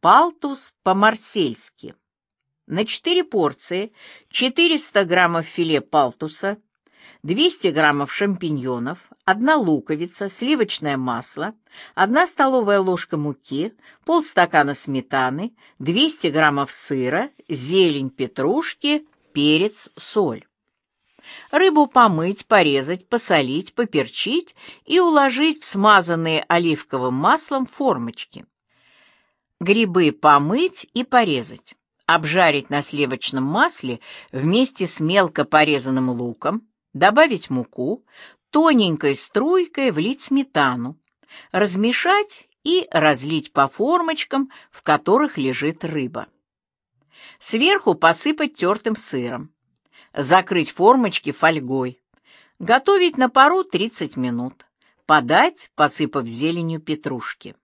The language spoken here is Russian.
Палтус по-марсельски. На 4 порции 400 граммов филе палтуса, 200 граммов шампиньонов, 1 луковица, сливочное масло, 1 столовая ложка муки, полстакана сметаны, 200 граммов сыра, зелень петрушки, перец, соль. Рыбу помыть, порезать, посолить, поперчить и уложить в смазанные оливковым маслом формочки. Грибы помыть и порезать. Обжарить на сливочном масле вместе с мелко порезанным луком, добавить муку, тоненькой струйкой влить сметану, размешать и разлить по формочкам, в которых лежит рыба. Сверху посыпать тертым сыром. Закрыть формочки фольгой. Готовить на пару 30 минут. Подать, посыпав зеленью петрушки.